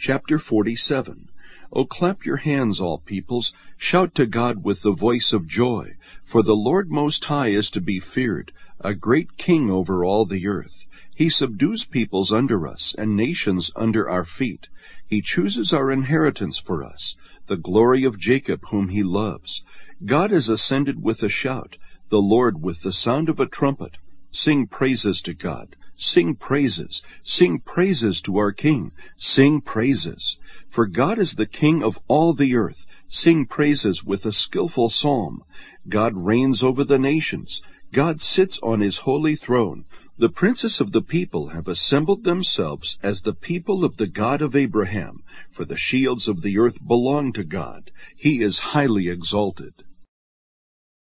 Chapter 47. O clap your hands, all peoples, shout to God with the voice of joy, for the Lord Most High is to be feared, a great King over all the earth. He subdues peoples under us, and nations under our feet. He chooses our inheritance for us, the glory of Jacob whom he loves. God is ascended with a shout, the Lord with the sound of a trumpet. Sing praises to God. Sing praises to our King, sing praises. For God is the King of all the earth, sing praises with a skillful psalm. God reigns over the nations, God sits on his holy throne. The princes of the people have assembled themselves as the people of the God of Abraham, for the shields of the earth belong to God. He is highly exalted.